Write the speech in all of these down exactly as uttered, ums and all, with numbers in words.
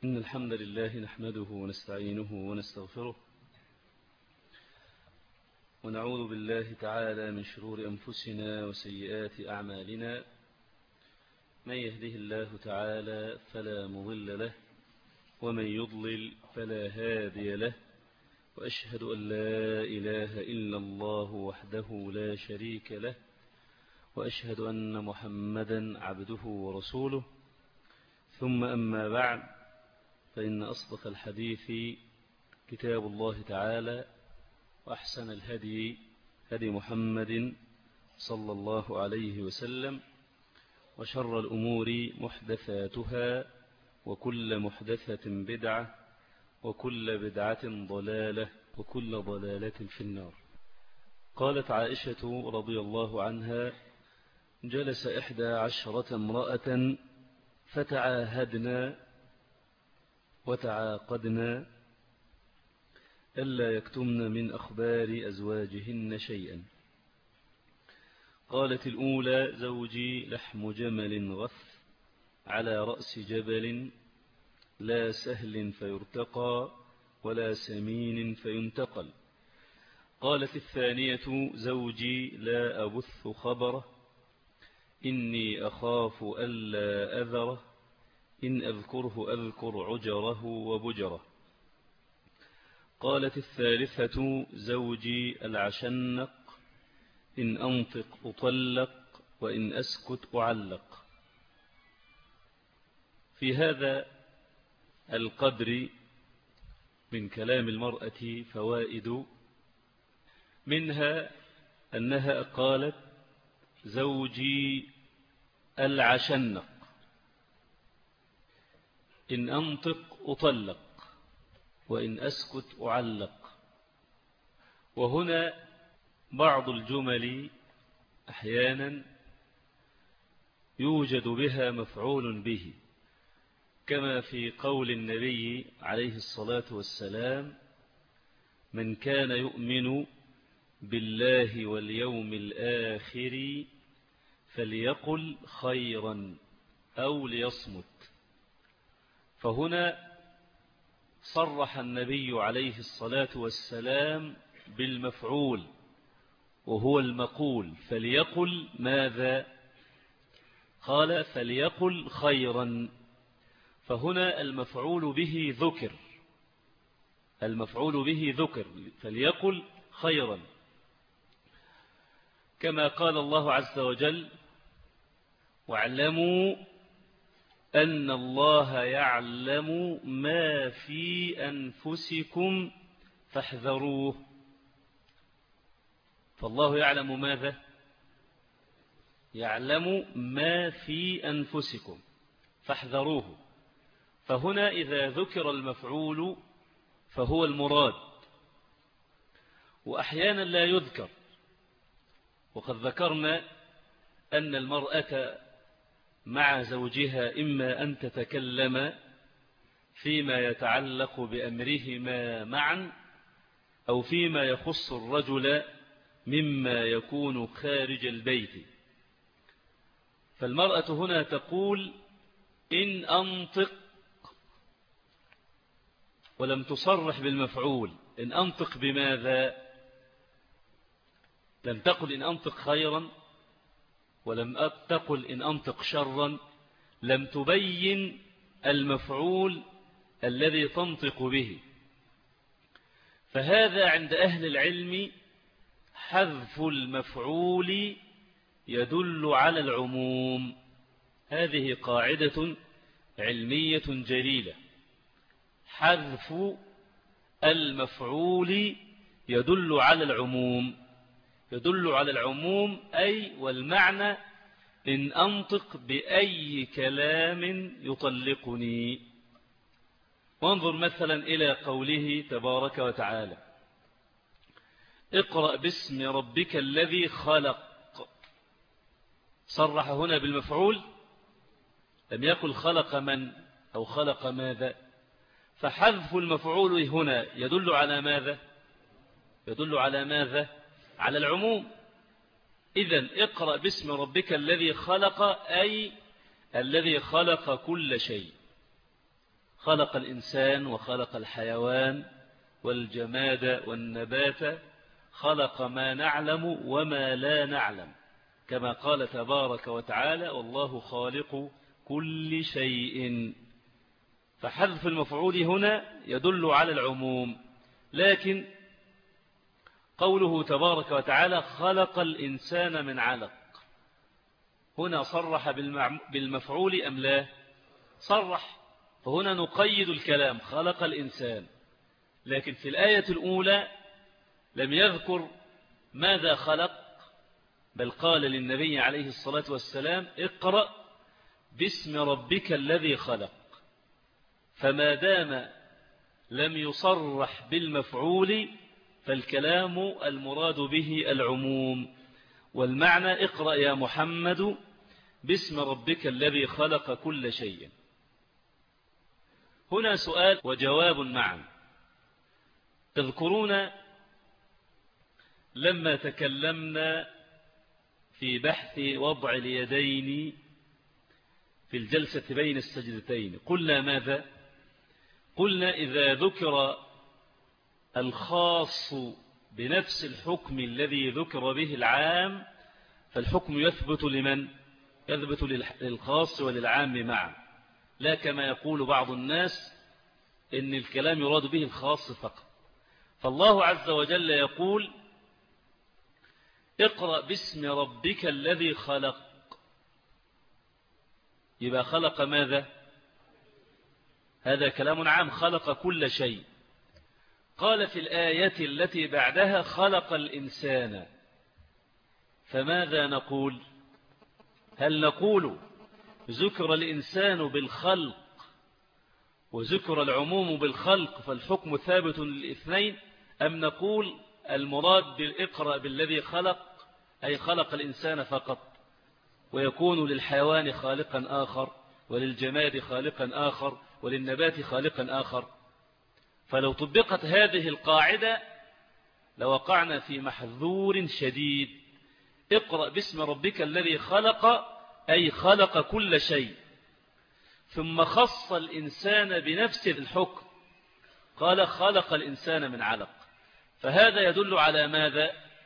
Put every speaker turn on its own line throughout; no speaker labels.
إن الحمد لله نحمده ونستعينه ونستغفره ونعوذ بالله تعالى من شرور أنفسنا وسيئات أعمالنا. من يهده الله تعالى فلا مضل له ومن يضلل فلا هادي له، وأشهد أن لا إله إلا الله وحده لا شريك له، وأشهد أن محمدا عبده ورسوله. ثم أما بعد، فإن أصدق الحديث كتاب الله تعالى، وأحسن الهدي هدي محمد صلى الله عليه وسلم، وشر الأمور محدثاتها، وكل محدثة بدعة، وكل بدعة ضلالة، وكل ضلالة في النار. قالت عائشة رضي الله عنها: جلس إحدى عشرة امرأة فتعاهدنا وتعاقدنا ألا يكتمن من أخبار أزواجهن شيئا. قالت الأولى: زوجي لحم جمل غث على رأس جبل، لا سهل فيرتقى ولا سمين فينتقل. قالت الثانية: زوجي لا أبث خبره، إني أخاف ألا أذره، إن أذكره أذكر عجره وبجره. قالت الثالثة: زوجي العشنق، إن أنطق أطلق، وإن أسكت أعلق. في هذا القدر من كلام المرأة فوائد، منها أنها قالت: زوجي العشنق، إن أنطق أطلق، وإن أسكت أعلق. وهنا بعض الجمل أحيانا يوجد بها مفعول به، كما في قول النبي عليه الصلاة والسلام: من كان يؤمن بالله واليوم الآخر فليقل خيرا أو ليصمت. فهنا صرح النبي عليه الصلاة والسلام بالمفعول، وهو المقول. فليقل ماذا؟ قال: فليقل خيرا. فهنا المفعول به ذكر، المفعول به ذكر، فليقل خيرا. كما قال الله عز وجل: واعلموا أن الله يعلم ما في أنفسكم فاحذروه. فالله يعلم ماذا؟ يعلم ما في أنفسكم فاحذروه. فهنا إذا ذكر المفعول فهو المراد، وأحيانا لا يذكر. وقد ذكرنا أن المرأة مع زوجها إما أن تتكلم فيما يتعلق بأمرهما معا، أو فيما يخص الرجل مما يكون خارج البيت. فالمرأة هنا تقول: إن أنطق، ولم تصرح بالمفعول. إن أنطق بماذا؟ لم تقل إن أنطق خيرا، ولم تقل إن أنطق شرا. لم تبين المفعول الذي تنطق به. فهذا عند أهل العلم حذف المفعول يدل على العموم. هذه قاعدة علمية جليلة: حذف المفعول يدل على العموم. يدل على العموم أي والمعنى: إن أنطق بأي كلام يطلقني. وانظر مثلا إلى قوله تبارك وتعالى: اقرأ باسم ربك الذي خلق. صرح هنا بالمفعول، لم يقل خلق من أو خلق ماذا. فحذف المفعول هنا يدل على ماذا؟ يدل على ماذا؟ على العموم. إذن اقرأ باسم ربك الذي خلق، أي الذي خلق كل شيء. خلق الإنسان وخلق الحيوان والجماد والنبات، خلق ما نعلم وما لا نعلم، كما قال تبارك وتعالى والله خالق كل شيء. فحذف المفعول هنا يدل على العموم، لكن قوله تبارك وتعالى خلق الإنسان من علق هنا صرح بالمفعول أم لا؟ صرح، فهنا نقيد الكلام خلق الإنسان، لكن في الآية الأولى لم يذكر ماذا خلق، بل قال للنبي عليه الصلاة والسلام اقرأ باسم ربك الذي خلق. فما دام لم يصرح بالمفعول فالكلام المراد به العموم، والمعنى اقرأ يا محمد باسم ربك الذي خلق كل شيء. هنا سؤال وجواب معا. تذكرون لما تكلمنا في بحث وضع اليدين في الجلسة بين السجدتين قلنا ماذا؟ قلنا إذا ذكر الخاص بنفس الحكم الذي ذكر به العام فالحكم يثبت لمن؟ يثبت للخاص وللعام معا، لا كما يقول بعض الناس إن الكلام يراد به الخاص فقط. فالله عز وجل يقول اقرأ باسم ربك الذي خلق، يبقى خلق ماذا؟ هذا كلام عام، خلق كل شيء. قال في الآية التي بعدها خلق الإنسان، فماذا نقول؟ هل نقول ذكر الإنسان بالخلق وذكر العموم بالخلق فالحكم ثابت للاثنين، أم نقول المراد بالإقرأ بالذي خلق أي خلق الإنسان فقط، ويكون للحيوان خالقا آخر وللجماد خالقا آخر وللنبات خالقا آخر؟ فلو طبقت هذه القاعدة لوقعنا في محذور شديد. اقرأ باسم ربك الذي خلق أي خلق كل شيء، ثم خص الإنسان بنفس الحكم قال خلق الإنسان من علق، فهذا يدل على ماذا؟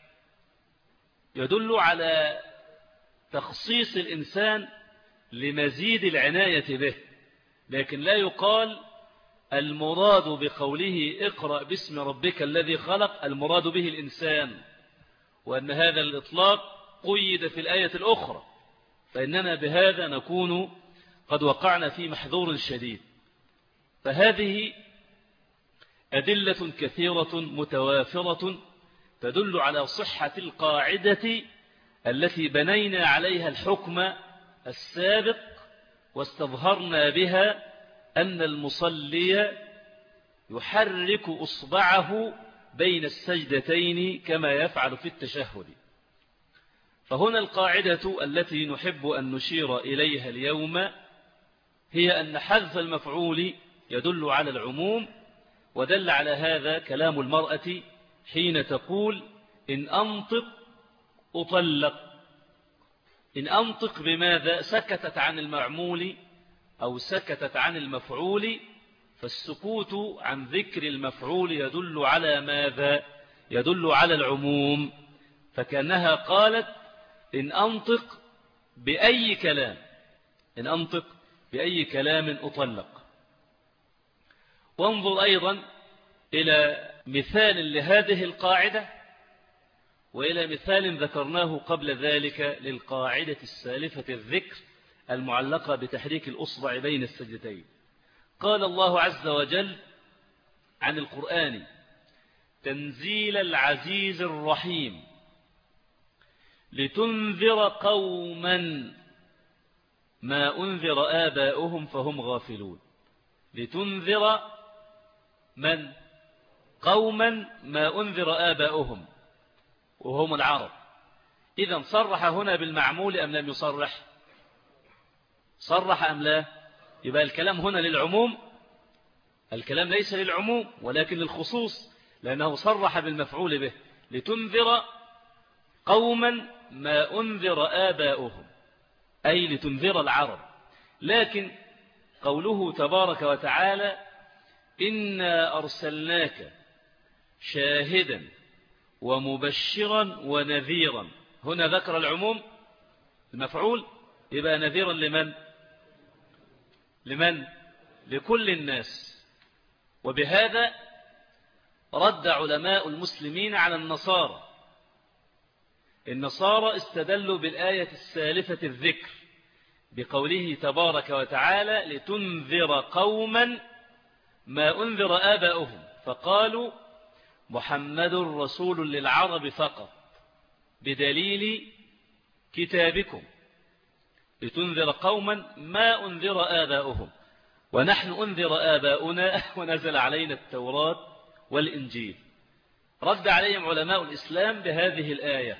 يدل على تخصيص الإنسان لمزيد العناية به، لكن لا يقال المراد بقوله اقرأ باسم ربك الذي خلق المراد به الإنسان، وأن هذا الإطلاق قيد في الآية الأخرى، فإننا بهذا نكون قد وقعنا في محذور شديد. فهذه أدلة كثيرة متوافرة تدل على صحة القاعدة التي بنينا عليها الحكم السابق، واستظهرنا بها أن المصلي يحرك أصبعه بين السجدتين كما يفعل في التشهد. فهنا القاعدة التي نحب أن نشير إليها اليوم هي أن حذف المفعول يدل على العموم، ودل على هذا كلام المرأة حين تقول إن أنطق أطلق. إن أنطق بماذا؟ سكتت عن المعمول أو سكتت عن المفعول، فالسكوت عن ذكر المفعول يدل على ماذا؟ يدل على العموم، فكأنها قالت إن أنطق بأي كلام، إن أنطق بأي كلام أطلق. وانظر أيضا إلى مثال لهذه القاعدة وإلى مثال ذكرناه قبل ذلك للقاعدة السالفة الذكر المعلقة بتحريك الأصبع بين السجدتين. قال الله عز وجل عن القرآن تنزيل العزيز الرحيم لتنذر قوما ما أنذر آباؤهم فهم غافلون. لتنذر من؟ قوما ما أنذر آباؤهم وهم العرب. إذن صرح هنا بالمعمول أم لم يصرح؟ صرح أم لا؟ يبقى الكلام هنا للعموم. الكلام ليس للعموم ولكن للخصوص، لأنه صرح بالمفعول به لتنذر قوما ما أنذر آباؤهم، أي لتنذر العرب. لكن قوله تبارك وتعالى إنا أرسلناك شاهدا ومبشرا ونذيرا. هنا ذكر العموم المفعول، يبقى نذيرا لمن؟ لمن؟ لكل الناس. وبهذا رد علماء المسلمين على النصارى. النصارى استدلوا بالآية السالفة الذكر بقوله تبارك وتعالى لتنذر قوما ما أنذر آباؤهم، فقالوا محمد رسول للعرب فقط بدليل كتابكم، لتنذر قوما ما أنذر آباؤهم ونحن أنذر آباؤنا ونزل علينا التوراة والإنجيل. رد عليهم علماء الإسلام بهذه الآية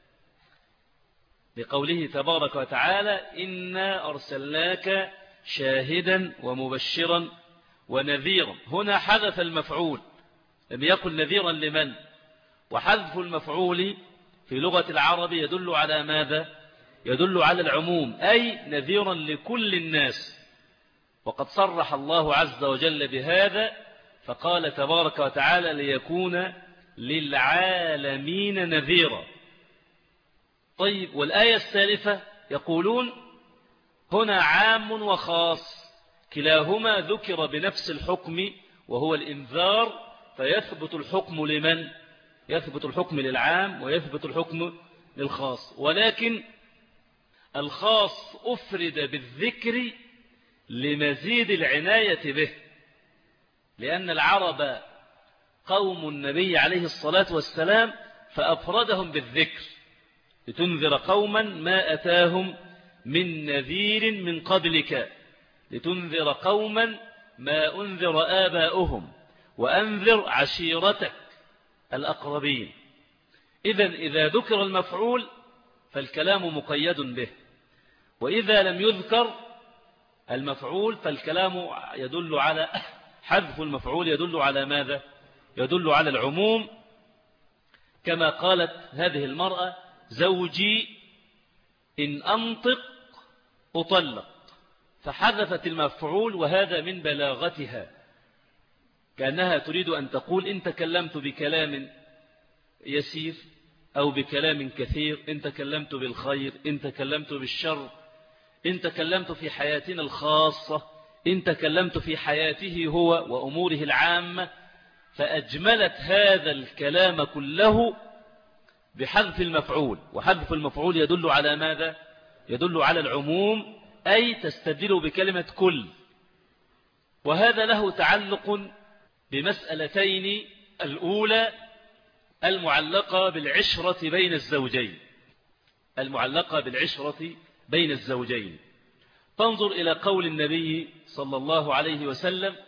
بقوله تبارك وتعالى إنا أرسلناك شاهدا ومبشرا ونذيرا. هنا حذف المفعول، لم يكن نذيرا لمن؟ وحذف المفعول في لغة العرب يدل على ماذا؟ يدل على العموم، أي نذيرا لكل الناس. وقد صرح الله عز وجل بهذا فقال تبارك وتعالى ليكون للعالمين نذيرا. طيب، والآية السالفة يقولون هنا عام وخاص، كلاهما ذكر بنفس الحكم وهو الإنذار، فيثبت الحكم لمن؟ يثبت الحكم للعام ويثبت الحكم للخاص، ولكن الخاص أفرد بالذكر لمزيد العناية به، لأن العرب قوم النبي عليه الصلاة والسلام فأفردهم بالذكر لتنذر قوما ما أتاهم من نذير من قبلك، لتنذر قوما ما أنذر آباؤهم وأنذر عشيرتك الأقربين. إذن إذا ذكر المفعول فالكلام مقيد به، وإذا لم يذكر المفعول فالكلام يدل على حذف المفعول، يدل على ماذا؟ يدل على العموم، كما قالت هذه المرأة زوجي إن أنطق أطلق، فحذفت المفعول، وهذا من بلاغتها، كأنها تريد أن تقول إن تكلمت بكلام يسير أو بكلام كثير، إن تكلمت بالخير، إن تكلمت بالشر، إن تكلمت في حياتنا الخاصة، إن تكلمت في حياته هو وأموره العامة، فأجملت هذا الكلام كله بحذف المفعول. وحذف المفعول يدل على ماذا؟ يدل على العموم، أي تستدل بكلمة كل. وهذا له تعلق بمسألتين، الأولى المعلقة بالعشرة بين الزوجين، المعلقة بالعشرة بين الزوجين. تنظر إلى قول النبي صلى الله عليه وسلم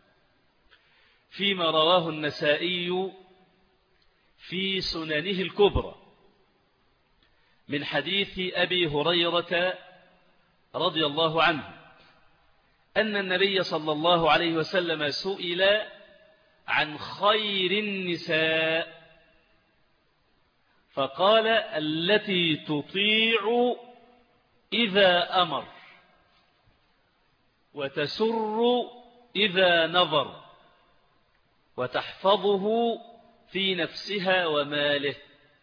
فيما رواه النسائي في سننه الكبرى من حديث أبي هريرة رضي الله عنه أن النبي صلى الله عليه وسلم سئل عن خير النساء فقال التي تطيع إذا أمر وتسر إذا نظر وتحفظه في نفسها وماله.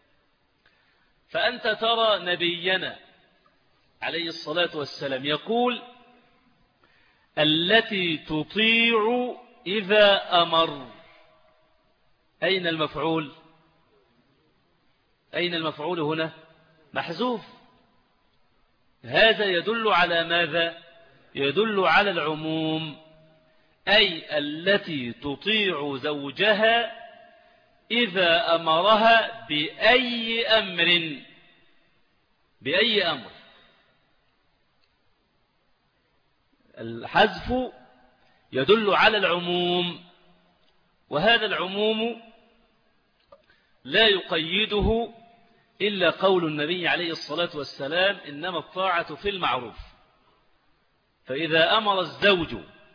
فأنت ترى نبينا عليه الصلاة والسلام يقول التي تطيع إذا أمر، أين المفعول؟ أين المفعول هنا؟ محذوف. هذا يدل على ماذا؟ يدل على العموم، أي التي تطيع زوجها إذا أمرها بأي أمر، بأي أمر. الحذف يدل على العموم، وهذا العموم لا يقيده إلا قول النبي عليه الصلاة والسلام إنما الطاعة في المعروف. فإذا أمر الزوج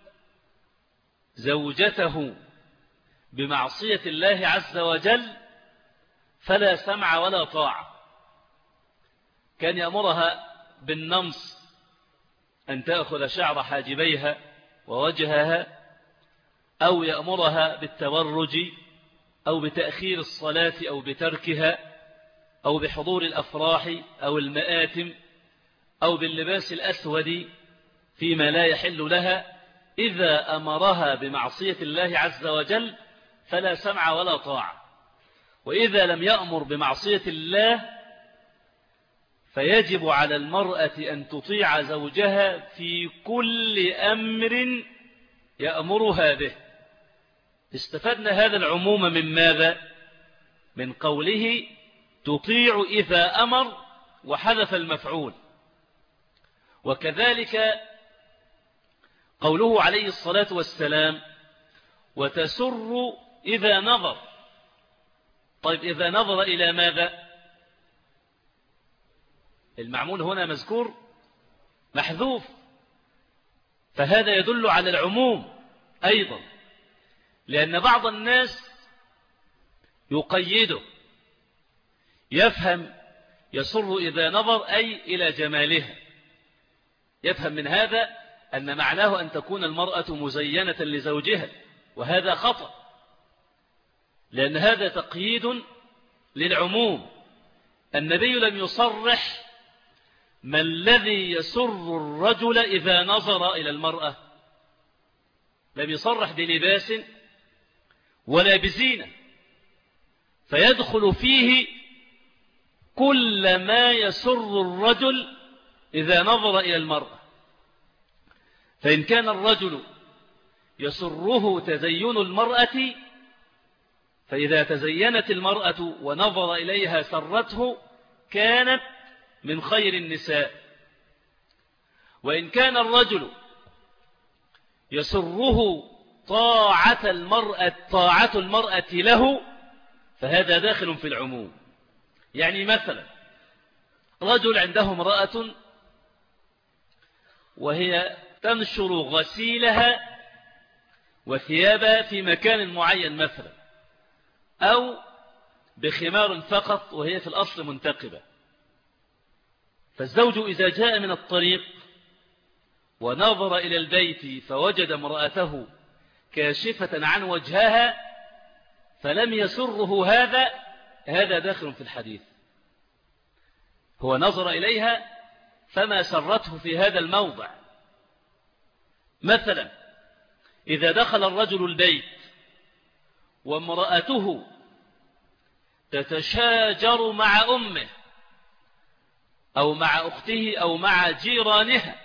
زوجته بمعصية الله عز وجل فلا سمع ولا طاعة. كان يأمرها بالنمص أن تأخذ شعر حاجبيها ووجهها، أو يأمرها بالتبرج أو بتأخير الصلاة أو بتركها، أو بحضور الأفراح أو المآتم، أو باللباس الأسود فيما لا يحل لها، إذا أمرها بمعصية الله عز وجل فلا سمع ولا طاعة. وإذا لم يأمر بمعصية الله فيجب على المرأة أن تطيع زوجها في كل أمر يأمرها به. استفدنا هذا العموم من ماذا؟ من قوله تطيع إذا أمر وحذف المفعول. وكذلك قوله عليه الصلاة والسلام وتسر إذا نظر. طيب إذا نظر إلى ماذا؟ المعمول هنا مذكور محذوف، فهذا يدل على العموم أيضا، لأن بعض الناس يقيده، يفهم يسر إذا نظر أي إلى جمالها، يفهم من هذا أن معناه أن تكون المرأة مزينة لزوجها، وهذا خطأ، لأن هذا تقييد للعموم. النبي لم يصرح ما الذي يسر الرجل إذا نظر إلى المرأة، لم يصرح بلباس ولا بزينة، فيدخل فيه كل ما يسر الرجل إذا نظر إلى المرأة. فإن كان الرجل يسره تزين المرأة، فإذا تزينت المرأة ونظر إليها سرته كانت من خير النساء. وإن كان الرجل يسره طاعة المرأة طاعة المرأة له فهذا داخل في العموم. يعني مثلا رجل عنده امرأة وهي تنشر غسيلها وثيابها في مكان معين مثلا، أو بخمار فقط وهي في الأصل منتقبة، فالزوج إذا جاء من الطريق ونظر إلى البيت فوجد امرأته كاشفة عن وجهها فلم يسره هذا، هذا داخل في الحديث. هو نظر إليها فما سرته في هذا الموضع. مثلا إذا دخل الرجل البيت وامرأته تتشاجر مع أمه أو مع أخته أو مع جيرانها،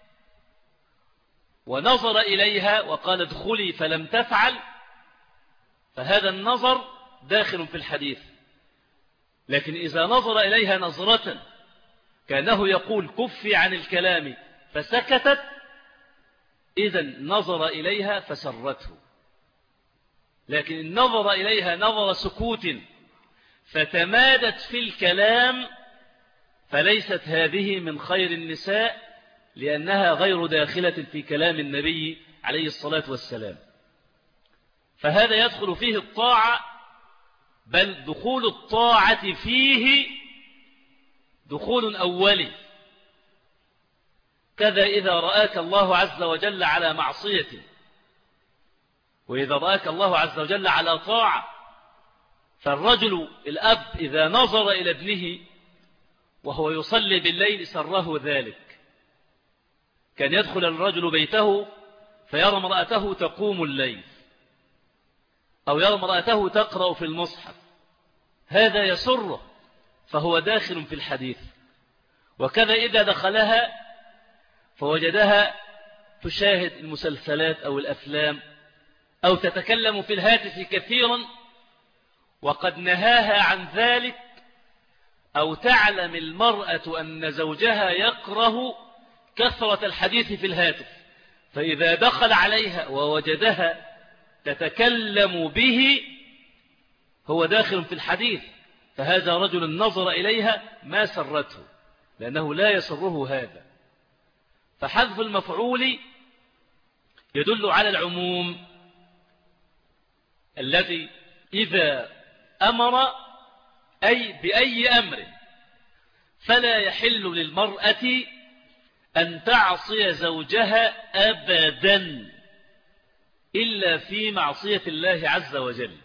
ونظر إليها وقال ادخلي فلم تفعل، فهذا النظر داخل في الحديث. لكن إذا نظر إليها نظرة كأنه يقول كفي عن الكلام فسكتت، إذن نظر إليها فسرته. لكن إن نظر إليها نظر سكوت فتمادت في الكلام فليست هذه من خير النساء، لأنها غير داخلة في كلام النبي عليه الصلاة والسلام. فهذا يدخل فيه الطاعة، بل دخول الطاعة فيه دخول أولي. كذا إذا رآك الله عز وجل على معصية، وإذا رآك الله عز وجل على طاعة. فالرجل الأب إذا نظر إلى ابنه وهو يصلي بالليل سره ذلك. كان يدخل الرجل بيته فيرى امرأته تقوم الليل، أو يرى امرأته تقرأ في المصحف، هذا يسره فهو داخل في الحديث. وكذا إذا دخلها فوجدها تشاهد المسلسلات أو الأفلام أو تتكلم في الهاتف كثيرا وقد نهاها عن ذلك، أو تعلم المرأة أن زوجها يكره كثرة الحديث في الهاتف، فإذا دخل عليها ووجدها تتكلم به هو داخل في الحديث، فهذا رجل نظر إليها ما سرته، لأنه لا يسره هذا. فحذف المفعول يدل على العموم الذي إذا أمر أي بأي أمر فلا يحل للمرأة أن تعصي زوجها أبدا إلا في معصية الله عز وجل.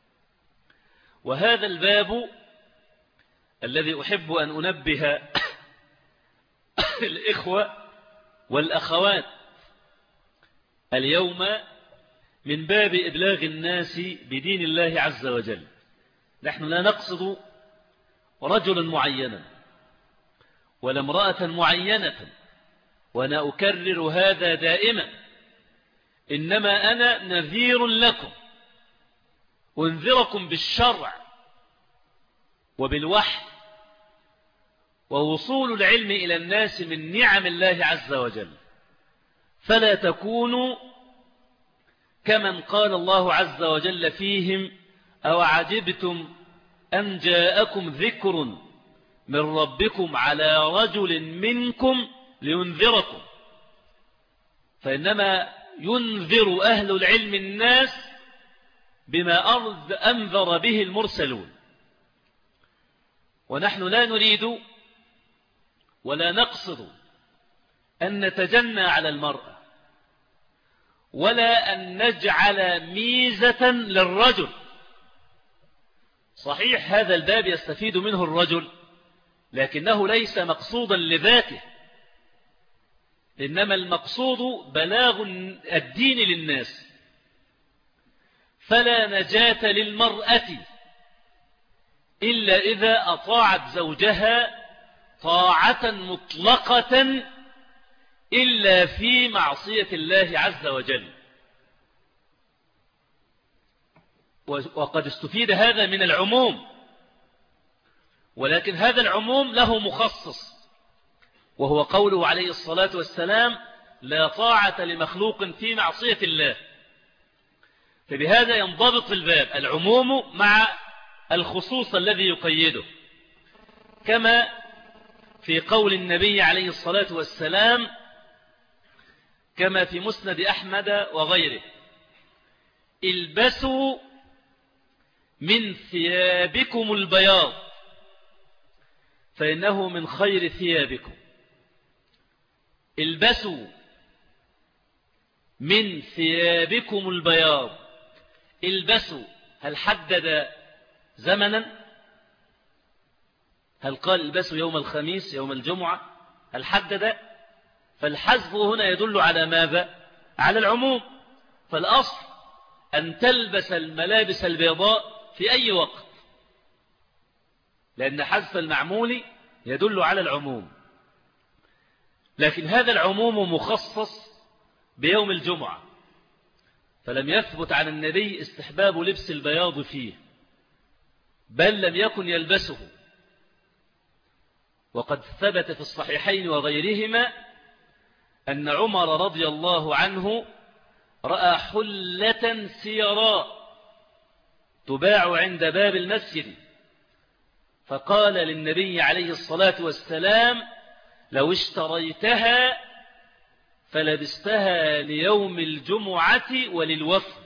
وهذا الباب الذي أحب أن أنبه الإخوة والأخوات اليوم من باب إبلاغ الناس بدين الله عز وجل. نحن لا نقصد رجلا معينا ولا امرأة معينة، وأنا أكرر هذا دائما، إنما أنا نذير لكم، أنذركم بالشرع وبالوحي ووصول العلم إلى الناس من نعم الله عز وجل. فلا تكونوا كمن قال الله عز وجل فيهم: أو عجبتم أن جاءكم ذكر من ربكم على رجل منكم لينذركم. فإنما ينذر أهل العلم الناس بما أنذر به المرسلون. ونحن لا نريد ولا نقصد أن نتجنى على المرأة ولا أن نجعل ميزة للرجل. صحيح هذا الباب يستفيد منه الرجل، لكنه ليس مقصودا لذاته، إنما المقصود بلاغ الدين للناس. فلا نجاة للمرأة إلا إذا أطاعت زوجها طاعة مطلقة إلا في معصية الله عز وجل. وقد استفيد هذا من العموم، ولكن هذا العموم له مخصص، وهو قوله عليه الصلاة والسلام: لا طاعة لمخلوق في معصية الله. فبهذا ينضبط الباب، العموم مع الخصوص الذي يقيده، كما في قول النبي عليه الصلاة والسلام كما في مسند أحمد وغيره: البسوا من ثيابكم البياض فإنه من خير ثيابكم. البسوا من ثيابكم البياض. البسوا، هل حدد زمنا؟ هل قال البسوا يوم الخميس يوم الجمعة؟ هل حدد؟ فالحذف هنا يدل على ماذا؟ على العموم. فالأصل أن تلبس الملابس البيضاء في أي وقت، لأن حذف المعمول يدل على العموم. لكن هذا العموم مخصص بيوم الجمعة، فلم يثبت عن النبي استحباب لبس البياض فيه، بل لم يكن يلبسه. وقد ثبت في الصحيحين وغيرهما أن عمر رضي الله عنه رأى حلة سيراء تباع عند باب المسجد، فقال للنبي عليه الصلاة والسلام: لو اشتريتها فلبستها ليوم الجمعة وللوفد.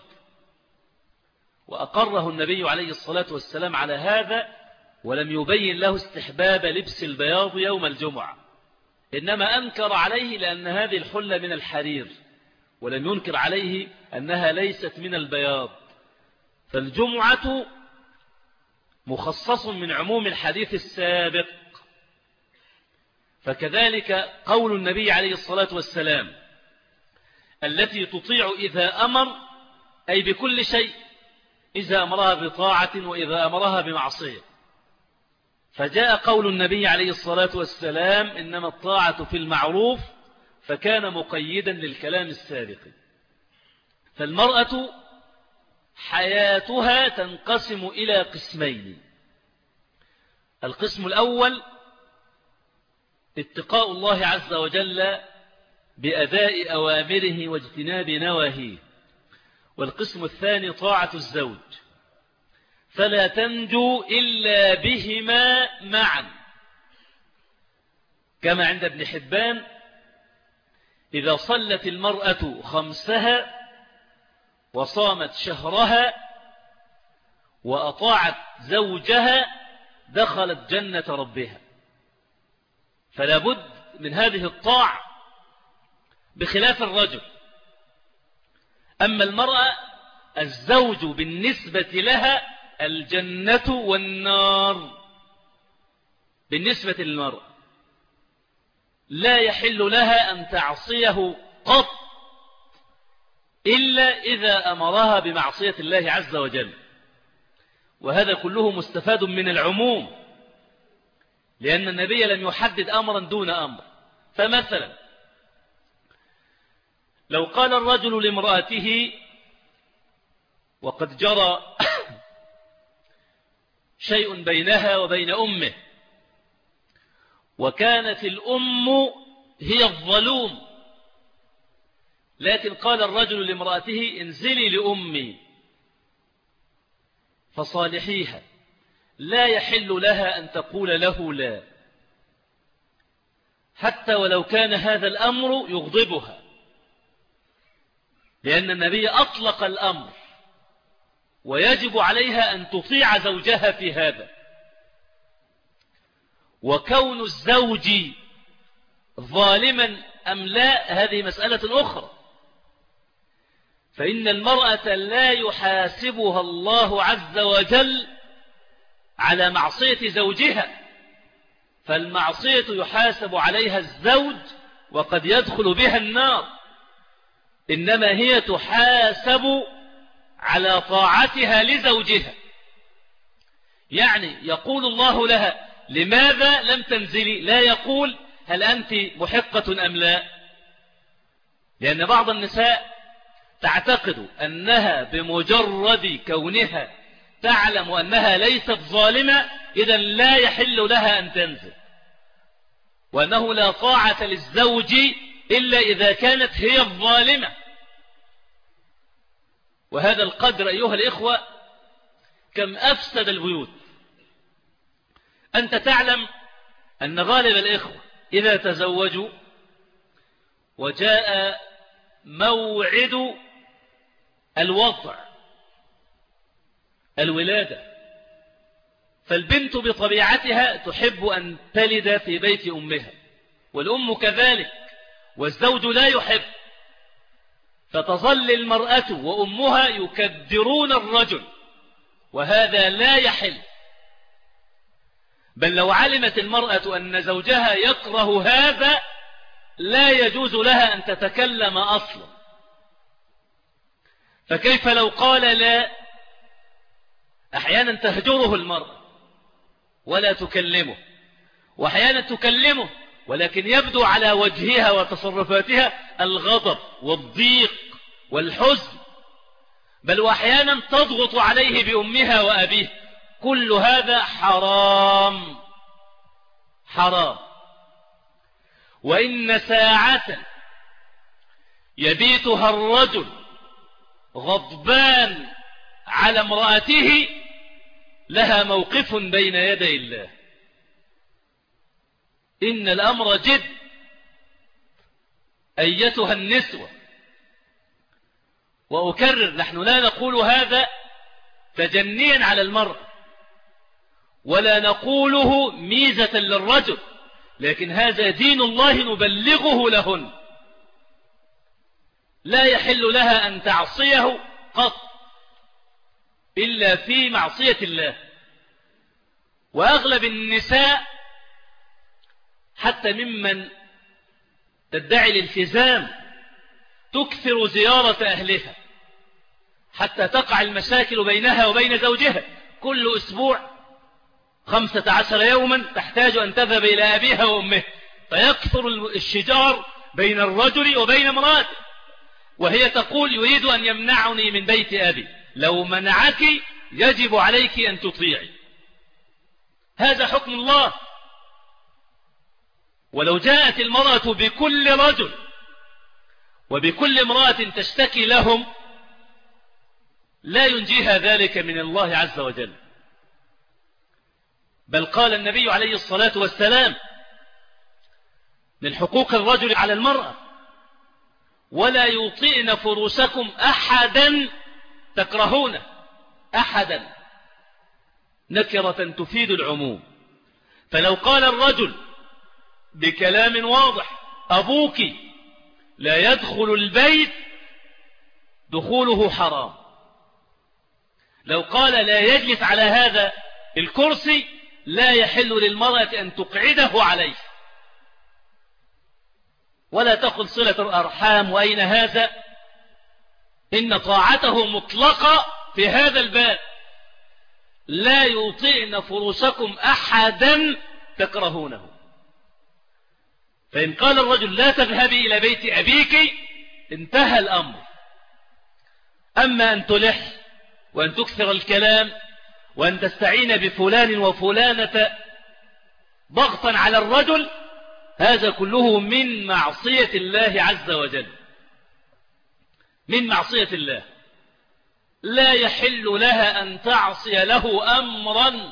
وأقره النبي عليه الصلاة والسلام على هذا، ولم يبين له استحباب لبس البياض يوم الجمعة، إنما أنكر عليه لأن هذه الحلة من الحرير، ولم ينكر عليه أنها ليست من البياض. فالجمعة مخصص من عموم الحديث السابق. فكذلك قول النبي عليه الصلاة والسلام: التي تطيع إذا أمر، أي بكل شيء، إذا أمرها بطاعة وإذا أمرها بمعصية. فجاء قول النبي عليه الصلاة والسلام: إنما الطاعة في المعروف، فكان مقيدا للكلام السابق. فالمرأة حياتها تنقسم إلى قسمين: القسم الأول اتقاء الله عز وجل بأداء أوامره واجتناب نواهيه، والقسم الثاني طاعة الزوج، فلا تنجو إلا بهما معا، كما عند ابن حبان: إذا صلت المرأة خمسها وصامت شهرها وأطاعت زوجها دخلت جنة ربها. فلا بد من هذه الطاعة بخلاف الرجل. أما المرأة الزوج بالنسبة لها الجنة والنار. بالنسبة للمرأة لا يحل لها أن تعصيه قط إلا إذا أمرها بمعصية الله عز وجل. وهذا كله مستفاد من العموم، لأن النبي لم يحدد أمرا دون أمر. فمثلا لو قال الرجل لامرأته وقد جرى شيء بينها وبين أمه، وكانت الأم هي الظلوم، لكن قال الرجل لامرأته انزلي لأمي فصالحيها، لا يحل لها أن تقول له لا، حتى ولو كان هذا الأمر يغضبها، لأن النبي أطلق الأمر ويجب عليها أن تطيع زوجها في هذا. وكون الزوج ظالما أم لا هذه مسألة أخرى، فإن المرأة لا يحاسبها الله عز وجل على معصية زوجها، فالمعصية يحاسب عليها الزوج وقد يدخل بها النار، إنما هي تحاسب على طاعتها لزوجها. يعني يقول الله لها لماذا لم تنزلي، لا يقول هل أنت محقة أم لا، لأن بعض النساء تعتقد أنها بمجرد كونها تعلم أنها ليست ظالمة إذن لا يحل لها أن تنزل، وأنه لا طاعة للزوج إلا إذا كانت هي الظالمة. وهذا القدر أيها الإخوة كم أفسد البيوت. أنت تعلم أن غالب الإخوة إذا تزوجوا وجاء موعد الوضع الولادة، فالبنت بطبيعتها تحب أن تلد في بيت أمها، والأم كذلك، والزوج لا يحب، فتظل المرأة وأمها يكدرون الرجل، وهذا لا يحل. بل لو علمت المرأة أن زوجها يكره هذا لا يجوز لها أن تتكلم أصلا. فكيف لو قال لا؟ أحيانا تهجره المرأة ولا تكلمه، وأحيانا تكلمه ولكن يبدو على وجهها وتصرفاتها الغضب والضيق والحزن، بل وأحيانا تضغط عليه بأمها وأبيه. كل هذا حرام حرام. وإن ساعة يبيتها الرجل غضبان على امرأته لها موقف بين يدي الله. إن الأمر جد أيتها النسوة. وأكرر، نحن لا نقول هذا تجنيا على المرأة ولا نقوله ميزة للرجل، لكن هذا دين الله نبلغه لهن. لا يحل لها أن تعصيه قط إلا في معصية الله. وأغلب النساء حتى ممن تدعي الالتزام تكثر زيارة أهلها حتى تقع المشاكل بينها وبين زوجها. كل أسبوع خمسة عشر يوما تحتاج أن تذهب إلى أبيها وأمها، فيكثر الشجار بين الرجل وبين امرأته، وهي تقول يريد أن يمنعني من بيت أبي. لو منعك يجب عليك أن تطيعي، هذا حكم الله. ولو جاءت المرأة بكل رجل وبكل امرأة تشتكي لهم لا ينجيها ذلك من الله عز وجل. بل قال النبي عليه الصلاة والسلام من حقوق الرجل على المرأة: ولا يطئن فروسكم أحدا تكرهونه. أحدا نكرة تفيد العموم. فلو قال الرجل بكلام واضح: أبوك لا يدخل البيت دخوله حرام. لو قال لا يجلس على هذا الكرسي لا يحل للمرأة أن تقعده عليه، ولا تقل صلة الأرحام وأين هذا، إن طاعته مطلقة في هذا الباب. لا يطيعن فرشكم أحدا تكرهونه. فإن قال الرجل لا تذهبي إلى بيت أبيك انتهى الأمر. أما أن تلح وأن تكثر الكلام وأن تستعين بفلان وفلانة ضغطا على الرجل، هذا كله من معصية الله عز وجل، من معصية الله. لا يحل لها أن تعصي له أمرا،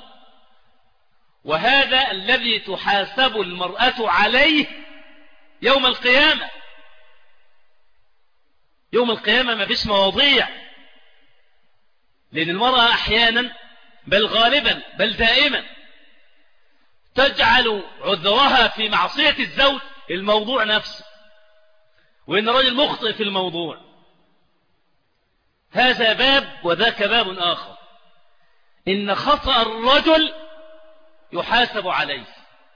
وهذا الذي تحاسب المرأة عليه يوم القيامة. يوم القيامة ما فيش مواضيع، لأن المرأة أحيانا بل غالبا بل دائما تجعل عذرها في معصية الزوج الموضوع نفسه، وإن الرجل مخطئ في الموضوع. هذا باب وذاك باب آخر. إن خطأ الرجل يحاسب عليه،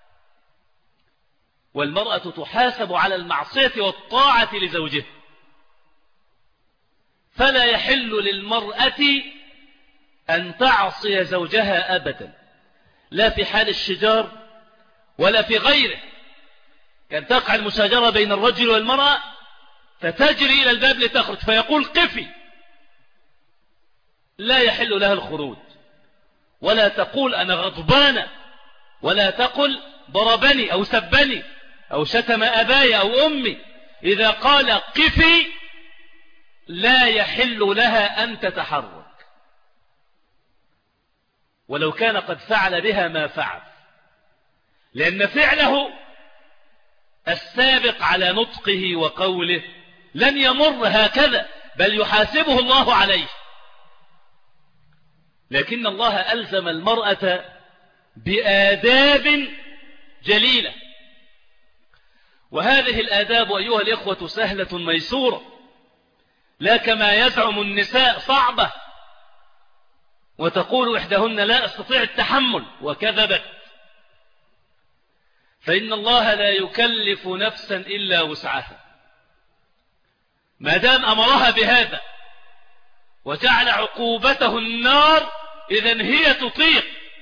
والمرأة تحاسب على المعصية والطاعة لزوجها. فلا يحل للمرأة أن تعصي زوجها أبدا، لا في حال الشجار ولا في غيره. كان تقع المشاجرة بين الرجل والمرأة فتجري إلى الباب لتخرج فيقول قفي، لا يحل لها الخروج. ولا تقول أنا غضبانة، ولا تقل ضربني أو سبني أو شتم أباي أو أمي. إذا قال قفي لا يحل لها أن تتحرك، ولو كان قد فعل بها ما فعل، لأن فعله السابق على نطقه وقوله لن يمر هكذا، بل يحاسبه الله عليه. لكن الله ألزم المرأة بآداب جليلة، وهذه الآداب أيها الإخوة سهلة ميسورة، لا كما يزعم النساء صعبة، وتقول إحداهن لا أستطيع التحمل وكذبت. فإن الله لا يكلف نفسا إلا وسعها، ما دام أمرها بهذا وجعل عقوبته النار إذن هي تطيق.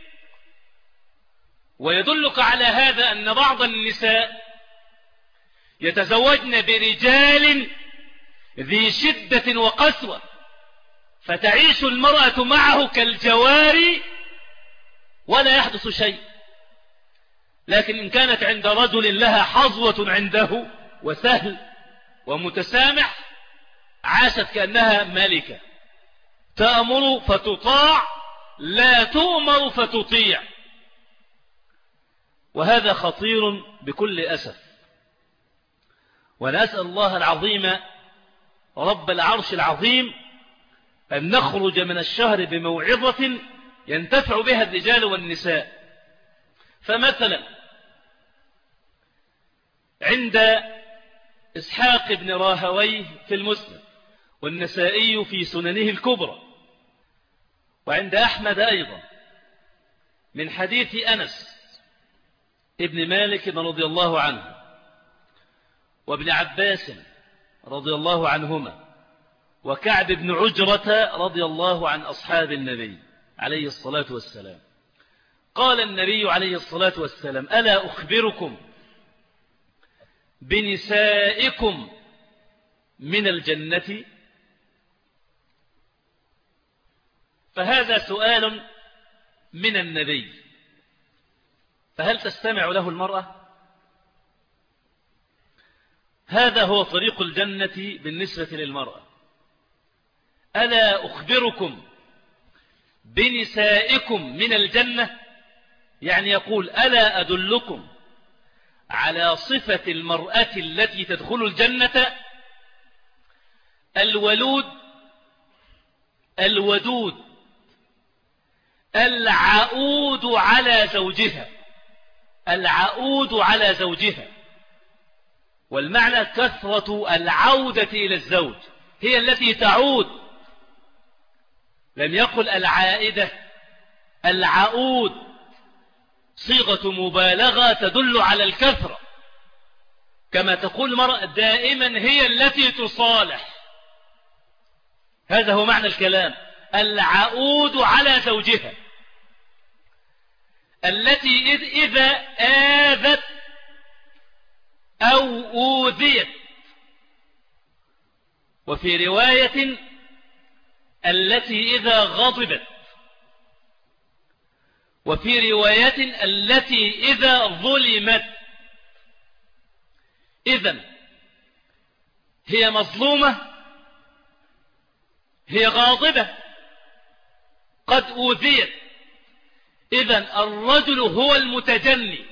ويدلك على هذا أن بعض النساء يتزوجن برجال ذي شدة وقسوة، فتعيش المرأة معه كالجواري ولا يحدث شيء. لكن إن كانت عند رجل لها حظوة عنده وسهل ومتسامح عاشت كأنها ملكة، تأمر فتطاع لا تؤمر فتطيع. وهذا خطير بكل أسف. ونسأل الله العظيم رب العرش العظيم أن نخرج من الشهر بموعظة ينتفع بها الرجال والنساء. فمثلا عند إسحاق بن راهويه في المسند، والنسائي في سننه الكبرى، وعند أحمد أيضا من حديث أنس ابن مالك رضي الله عنه، وابن عباس رضي الله عنهما، وكعب بن عجرة رضي الله عن أصحاب النبي عليه الصلاة والسلام. قال النبي عليه الصلاة والسلام ألا أخبركم بنسائكم من الجنة؟ فهذا سؤال من النبي، فهل تستمع له المرأة؟ هذا هو طريق الجنة بالنسبة للمرأة. ألا أخبركم بنسائكم من الجنة، يعني يقول ألا أدلكم على صفة المرأة التي تدخل الجنة؟ الولود الودود العؤود على زوجها، العؤود على زوجها. والمعنى كثرة العودة إلى الزوج، هي التي تعود. لم يقل العائدة، العؤود صيغة مبالغة تدل على الكثرة، كما تقول المرأة دائما هي التي تصالح. هذا هو معنى الكلام، العؤود على زوجها، التي إذا آذت أو أوذيت. وفي رواية التي إذا غضبت، وفي رواية التي إذا ظلمت. إذن هي مظلومة، هي غاضبة، قد أوذيت. إذن الرجل هو المتجني.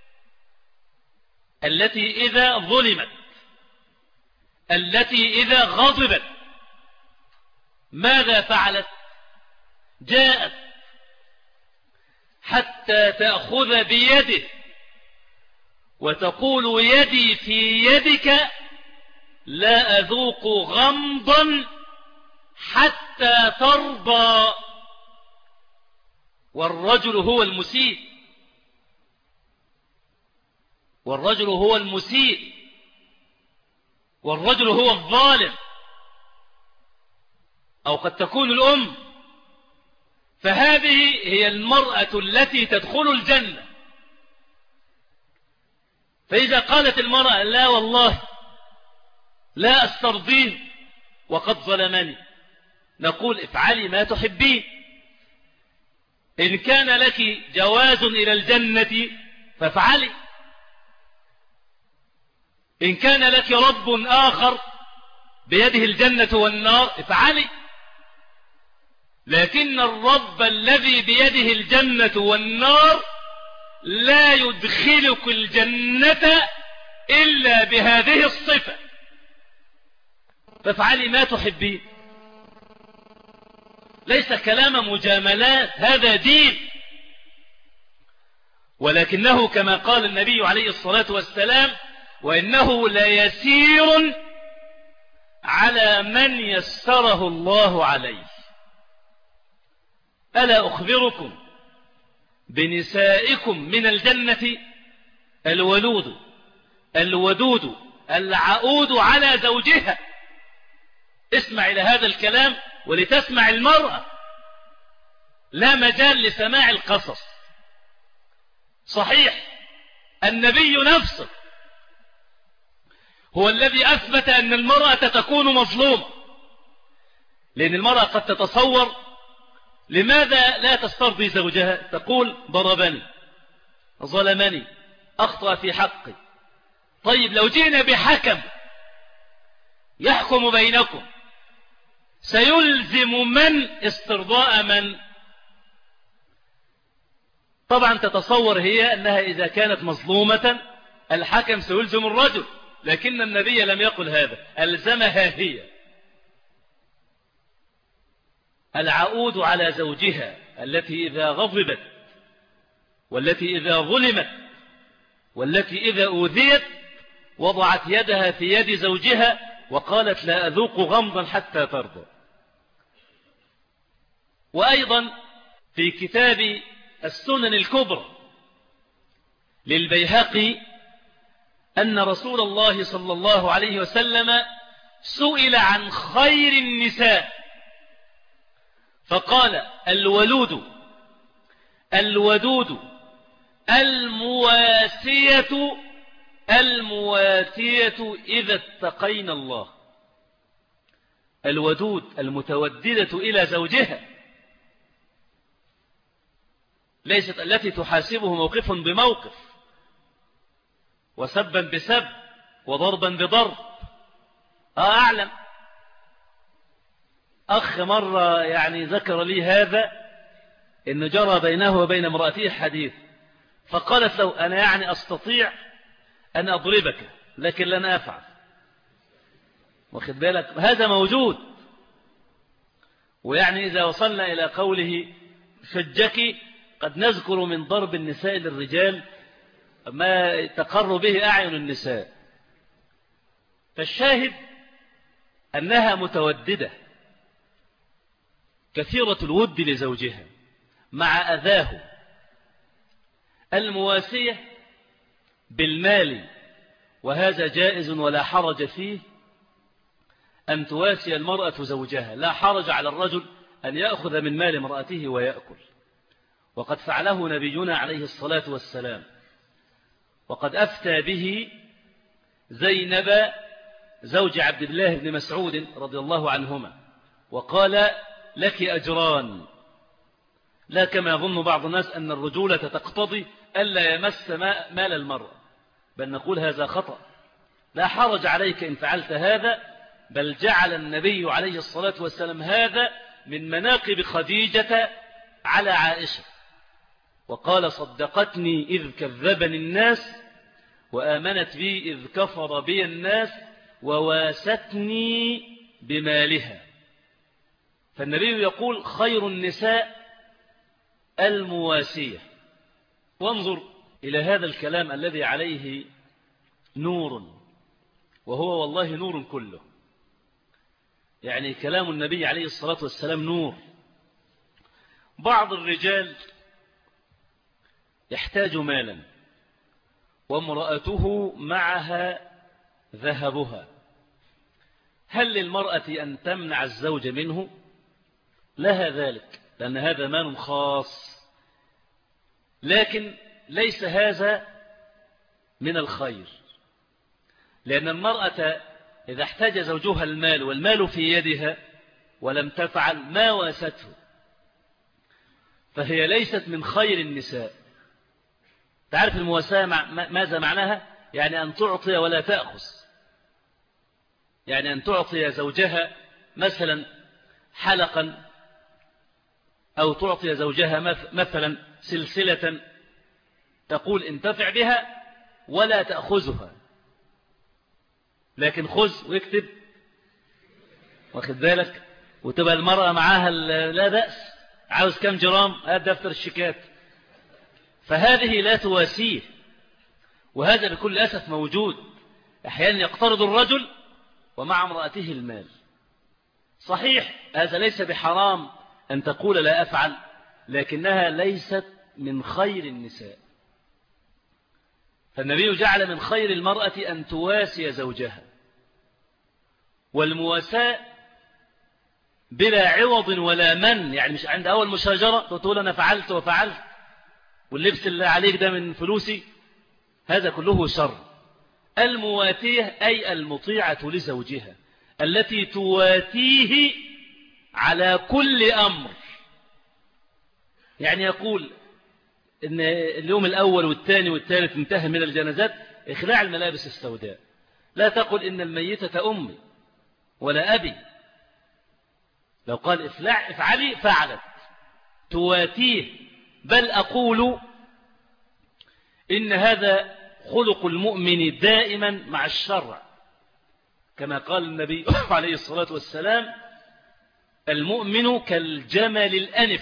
التي إذا ظلمت، التي إذا غضبت، ماذا فعلت؟ جاءت حتى تأخذ بيده وتقول يدي في يدك لا أذوق غمضا حتى ترضى. والرجل هو المسيء، والرجل هو المسيء، والرجل هو الظالم، أو قد تكون الأم. فهذه هي المرأة التي تدخل الجنة. فإذا قالت المرأة لا والله لا أسترضيه وقد ظلمني، نقول افعلي ما تحبين. إن كان لك جواز إلى الجنة فافعلي، إن كان لك رب آخر بيده الجنة والنار افعلي. لكن الرب الذي بيده الجنة والنار لا يدخلك الجنة إلا بهذه الصفة، فافعلي ما تحبين. ليس كلام مجاملات، هذا دين. ولكنه كما قال النبي عليه الصلاة والسلام: وإنه ليسير على من يسره الله عليه. ألا أخبركم بنسائكم من الجنة؟ الولود الودود العؤود على زوجها. اسمع إلى هذا الكلام ولتسمع المرأة، لا مجال لسماع القصص. صحيح النبي نفسه هو الذي أثبت أن المرأة تكون مظلومة، لأن المرأة قد تتصور لماذا لا تسترضي زوجها؟ تقول ضربني، ظلمني، أخطأ في حقي. طيب لو جئنا بحكم يحكم بينكم، سيلزم من استرضاء من؟ طبعا تتصور هي أنها إذا كانت مظلومة الحكم سيلزم الرجل، لكن النبي لم يقل هذا، ألزمها هي. العؤود على زوجها، التي إذا غضبت، والتي إذا ظلمت، والتي إذا أوذيت وضعت يدها في يد زوجها وقالت لا أذوق غمضا حتى ترضى. وأيضا في كتاب السنن الكبرى للبيهقي أن رسول الله صلى الله عليه وسلم سئل عن خير النساء فقال: الولود الودود المواسية المواتية إذا اتقين الله. الودود المتوددة إلى زوجها، ليست التي تحاسبه موقف بموقف، وسبا بسب، وضربا بضرب. آه أعلم أخ مرة يعني ذكر لي هذا، إنه جرى بينه وبين امرأته حديث، فقالت له: أنا يعني أستطيع أن أضربك لكن لن أفعل. واخد بالك؟ هذا موجود. ويعني إذا وصلنا إلى قوله شجك، قد نذكر من ضرب النساء للرجال ما تقر به أعين النساء، فالشاهد أنها متوددة كثيرة الود لزوجها مع أذاه. المواسية بالمال، وهذا جائز ولا حرج فيه، أن تواسي المرأة زوجها، لا حرج على الرجل أن يأخذ من مال امرأته ويأكل، وقد فعله نبينا عليه الصلاة والسلام، وقد أفتى به زينب زوج عبد الله بن مسعود رضي الله عنهما، وقال لك أجران، لا كما يظن بعض الناس أن الرجولة تقتضي ألا يمس مال المرأة، بل نقول هذا خطأ، لا حرج عليك إن فعلت هذا، بل جعل النبي عليه الصلاة والسلام هذا من مناقب خديجة على عائشة، وقال صدقتني إذ كذبني الناس وآمنت بي إذ كفر بي الناس وواستني بمالها. فالنبي يقول خير النساء المواسية. وانظر إلى هذا الكلام الذي عليه نور، وهو والله نور كله، يعني كلام النبي عليه الصلاة والسلام نور. بعض الرجال يحتاج مالا وامرأته معها ذهبها، هل للمرأة أن تمنع الزوج منه؟ لها ذلك، لأن هذا مال خاص، لكن ليس هذا من الخير، لأن المرأة إذا احتاج زوجها المال والمال في يدها ولم تفعل ما واسته، فهي ليست من خير النساء. تعرف المواساة ماذا معناها؟ يعني أن تعطي ولا تأخذ، يعني أن تعطي زوجها مثلا حلقا، أو تعطي زوجها مثلا سلسلة تقول انتفع بها ولا تأخذها، لكن خذ واكتب، واخد بالك، وتبقى المرأة معاها لا بأس، عاوز كم جرام هات دفتر الشيكات. فهذه لا تواسيه، وهذا بكل أسف موجود. أحيانا يقترض الرجل ومع امرأته المال. صحيح هذا ليس بحرام أن تقول لا أفعل، لكنها ليست من خير النساء. فالنبي جعل من خير المرأة أن تواسي زوجها، والمواساة بلا عوض ولا من، يعني مش عند أول مشاجرة تقول أنا فعلت وفعلت واللبس اللي عليك ده من فلوسي، هذا كله شر. المواتية أي المطيعة لزوجها، التي تواتيه على كل أمر. يعني يقول إن اليوم الأول والثاني والثالث انتهى من الجنازات إخلاع الملابس السوداء، لا تقل إن الميتة أمي ولا أبي، لو قال افلع افعلي فعلت، تواتيه. بل أقول إن هذا خلق المؤمن دائما مع الشرع، كما قال النبي عليه الصلاة والسلام المؤمن كالجمل الأنف.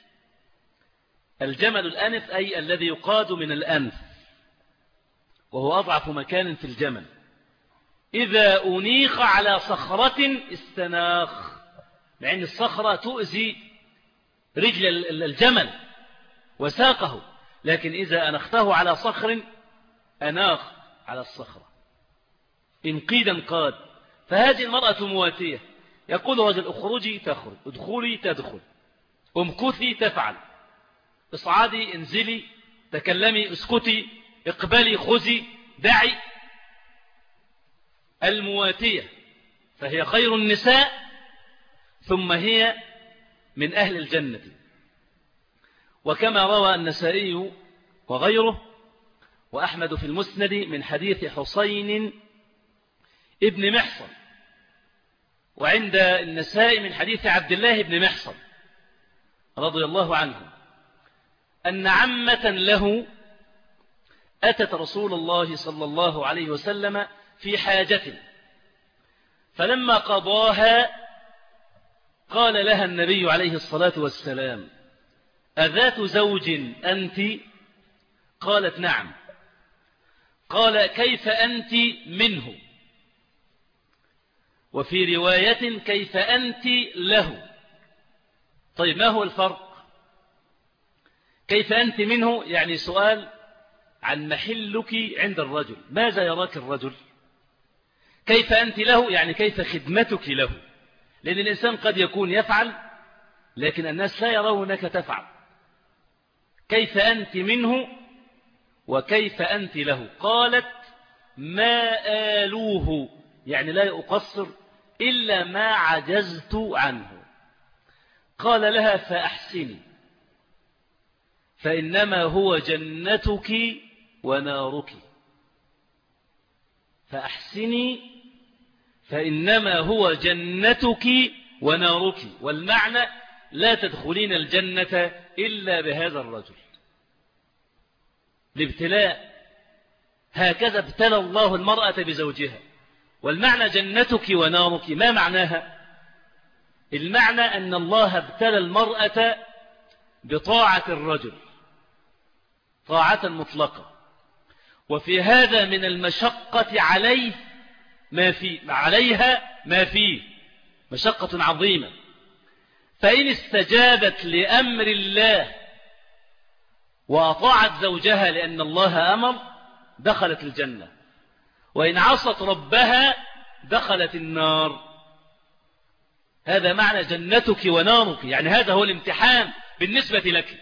الجمل الأنف أي الذي يقاد من الأنف، وهو أضعف مكان في الجمل، إذا أنيخ على صخرة استناخ، لأن الصخرة تؤذي رجل الجمل وساقه، لكن إذا أنخته على صخر أناخ على الصخرة، إن قيدا قاد. فهذه المرأة مواتية، يقول رجل اخرجي تخرج، ادخلي تدخل، امكثي تفعل، اصعدي انزلي، تكلمي اسكتي، اقبلي خذي دعي. المواتية فهي خير النساء، ثم هي من أهل الجنة. وكما روى النسائي وغيره وأحمد في المسند من حديث حسين ابن محصن، وعند النسائي من حديث عبد الله بن محصن رضي الله عنه، أن عمة له أتت رسول الله صلى الله عليه وسلم في حاجة، فلما قضاها قال لها النبي عليه الصلاة والسلام أذات زوج أنت؟ قالت نعم. قال كيف أنت منه؟ وفي رواية كيف أنت له. طيب ما هو الفرق؟ كيف أنت منه يعني سؤال عن محلك عند الرجل، ماذا يراك الرجل؟ كيف أنت له يعني كيف خدمتك له، لأن الإنسان قد يكون يفعل لكن الناس لا يرونك تفعل. كيف أنت منه وكيف أنت له؟ قالت ما آلوه يعني لا أقصر إلا ما عجزت عنه. قال لها فأحسني فإنما هو جنتك ونارك. فأحسني فإنما هو جنتك ونارك، والمعنى لا تدخلين الجنة إلا بهذا الرجل. الابتلاء هكذا ابتلى الله المرأة بزوجها. والمعنى جنتك ونارك ما معناها؟ المعنى أن الله ابتلى المرأة بطاعة الرجل طاعة مطلقة، وفي هذا من المشقة عليه ما فيه عليها ما فيه مشقة عظيمة. فإن استجابت لأمر الله وأطاعت زوجها لأن الله أمر دخلت الجنة، وإن عصت ربها دخلت النار. هذا معنى جنتك ونارك، يعني هذا هو الامتحان بالنسبة لك.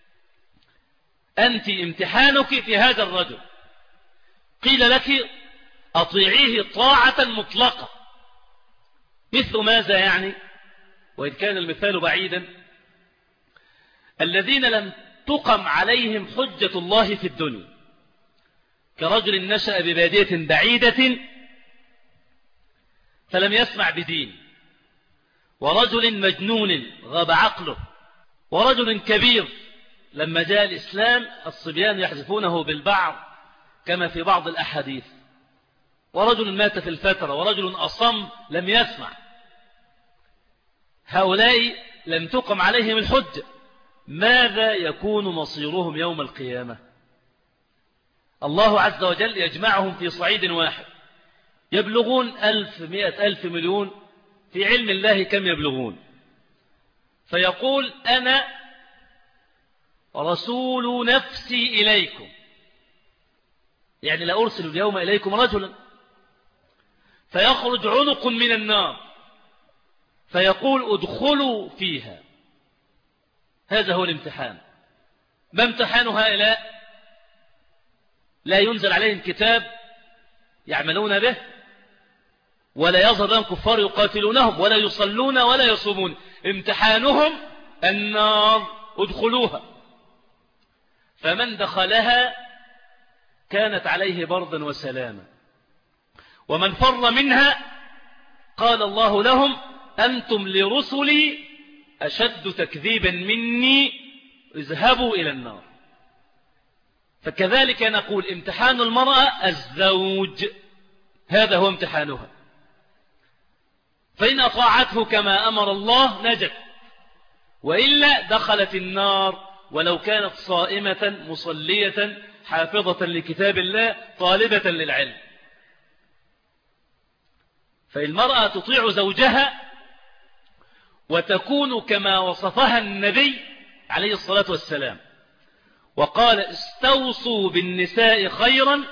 أنت امتحانك في هذا الرجل. قيل لك أطيعيه طاعة مطلقة، مثل ماذا يعني؟ وإن كان المثال بعيدا، الذين لم تقم عليهم حجة الله في الدنيا، كرجل نشأ ببادية بعيدة فلم يسمع بدين، ورجل مجنون غاب عقله، ورجل كبير لما جاء الإسلام الصبيان يحذفونه بالبعض كما في بعض الأحاديث، ورجل مات في الفترة، ورجل أصم لم يسمع. هؤلاء لم تقم عليهم الحجة، ماذا يكون مصيرهم يوم القيامة؟ الله عز وجل يجمعهم في صعيد واحد، يبلغون ألف مئة ألف مليون، في علم الله كم يبلغون، فيقول أنا رسول نفسي إليكم، يعني لا أرسل اليوم إليكم رجلا، فيخرج عنق من النار فيقول ادخلوا فيها. هذا هو الامتحان. ما امتحان هؤلاء؟ لا ينزل عليهم كتاب يعملون به، ولا يظهر لهم كفار يقاتلونهم، ولا يصلون ولا يصومون. امتحانهم النار، ادخلوها. فمن دخلها كانت عليه بردا وسلاما، ومن فر منها قال الله لهم أنتم لرسلي أشد تكذيبا مني، اذهبوا إلى النار. فكذلك نقول امتحان المرأة الزوج، هذا هو امتحانها. فإن أطاعته كما أمر الله نجت، وإلا دخلت النار، ولو كانت صائمة مصلية حافظة لكتاب الله طالبة للعلم. فالمرأة تطيع زوجها وتكون كما وصفها النبي عليه الصلاة والسلام، وقال استوصوا بالنساء خيرا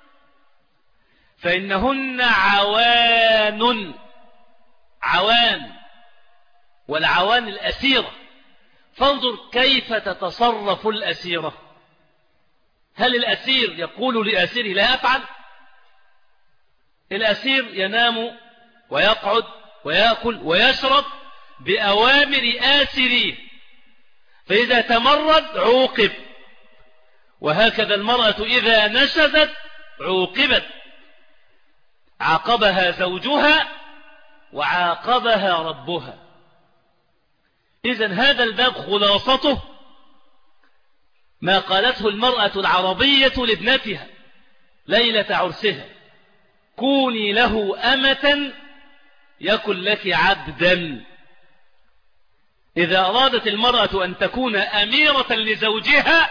فإنهن عوان. عوان، والعوان الأسيرة. فانظر كيف تتصرف الأسيرة. هل الأسير يقول لأسيره لا أفعل؟ الأسير ينام ويقعد ويأكل ويشرب بأوامر آسريه، فإذا تمرد عوقب. وهكذا المرأة إذا نشزت عوقبت، عاقبها زوجها وعاقبها ربها. إذن هذا الباب خلاصته ما قالته المرأة العربية لابنتها ليلة عرسها: كوني له أمة يكن لك عبدا. إذا أرادت المرأة أن تكون أميرة لزوجها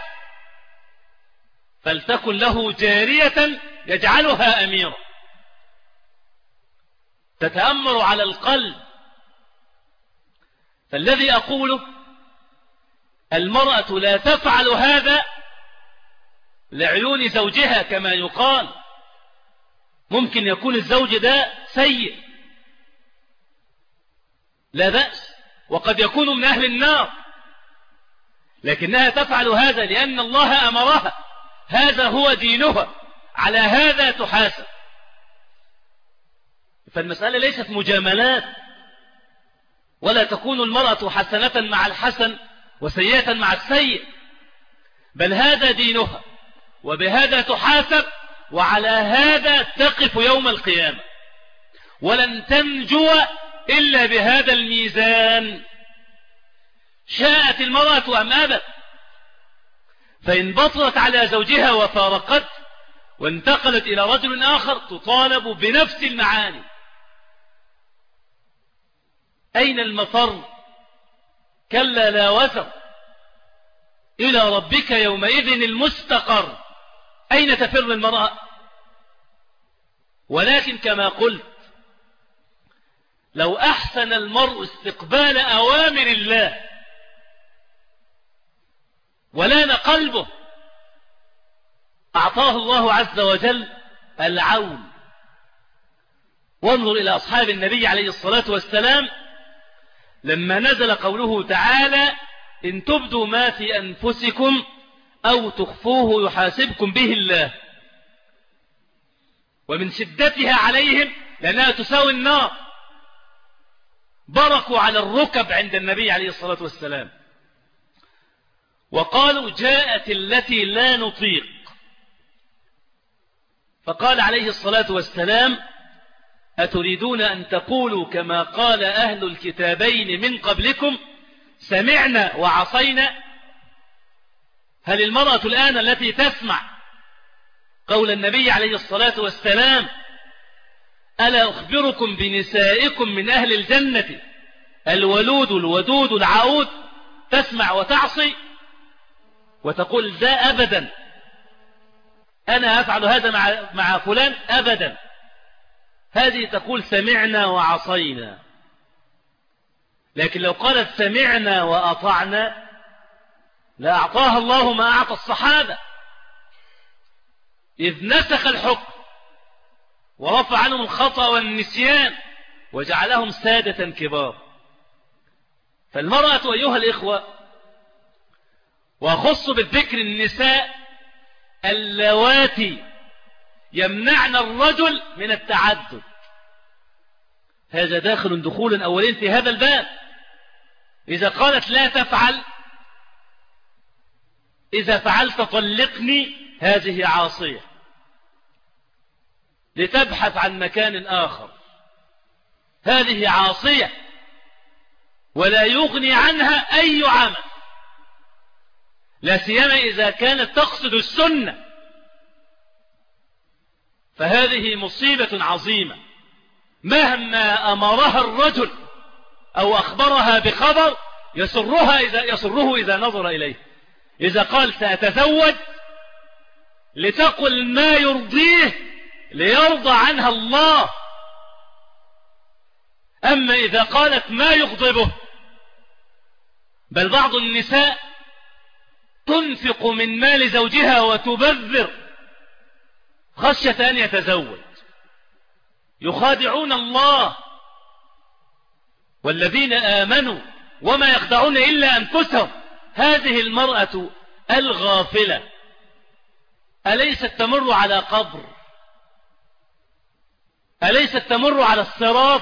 فلتكن له جارية يجعلها أميرة. تتأمر على القلب. فالذي أقوله المرأة لا تفعل هذا لعيون زوجها كما يقال. ممكن يكون الزوج ده سيء لا بأس، وقد يكون من أهل النار، لكنها تفعل هذا لأن الله أمرها، هذا هو دينها، على هذا تحاسب. فالمسألة ليست مجاملات، ولا تكون المرأة حسنة مع الحسن وسيئة مع السيء، بل هذا دينها وبهذا تحاسب، وعلى هذا تقف يوم القيامة، ولن تنجو إلا بهذا الميزان، شاءت المرأة أم أبت. فإن بطلت على زوجها وفارقته وانتقلت إلى رجل آخر تطالب بنفس المعاني. أين المفر؟ كلا لا وزر، إلى ربك يومئذ المستقر. أين تفر المرأة؟ ولكن كما قلت، لو أحسن المرء استقبال أوامر الله ولان قلبه أعطاه الله عز وجل العون. وانظر إلى أصحاب النبي عليه الصلاة والسلام لما نزل قوله تعالى: إن تبدوا ما في أنفسكم أو تخفوه يحاسبكم به الله. ومن شدتها عليهم لأنها تساوي النار بركوا على الركب عند النبي عليه الصلاة والسلام وقالوا: جاءت التي لا نطيق. فقال عليه الصلاة والسلام: أتريدون أن تقولوا كما قال أهل الكتابين من قبلكم سمعنا وعصينا؟ هل المرأة الآن التي تسمع قول النبي عليه الصلاة والسلام: ألا أخبركم بنسائكم من أهل الجنة الولود الودود العود، تسمع وتعصي وتقول ده أبدا، أنا أفعل هذا مع, مع فلان أبدا؟ هذه تقول سمعنا وعصينا. لكن لو قالت سمعنا وأطعنا لأعطاها الله ما أعطى الصحابة، إذ نسخ الحكم ورفع عنهم الخطأ والنسيان وجعلهم سادة كبار. فالمرأة أيها الإخوة، وأخص بالذكر النساء اللواتي يمنعن الرجل من التعدد، هذا داخل دخولا أولين في هذا الباب. إذا قالت لا تفعل، إذا فعلت طلقني، هذه عاصية لتبحث عن مكان آخر، هذه عاصية ولا يغني عنها أي عمل، لا سيما إذا كانت تقصد السنة، فهذه مصيبة عظيمة. مهما أمرها الرجل أو أخبرها بخبر يسرها إذا يسره إذا نظر إليه. إذا قال سأتزوج لتقل ما يرضيه ليرضى عنها الله، أما إذا قالت ما يغضبه، بل بعض النساء تنفق من مال زوجها وتبذر خشية أن يتزوج، يخادعون الله والذين آمنوا وما يخدعون إلا أنفسهم. هذه المرأة الغافلة أليست تمر على قبر؟ أليست تمر على الصراط؟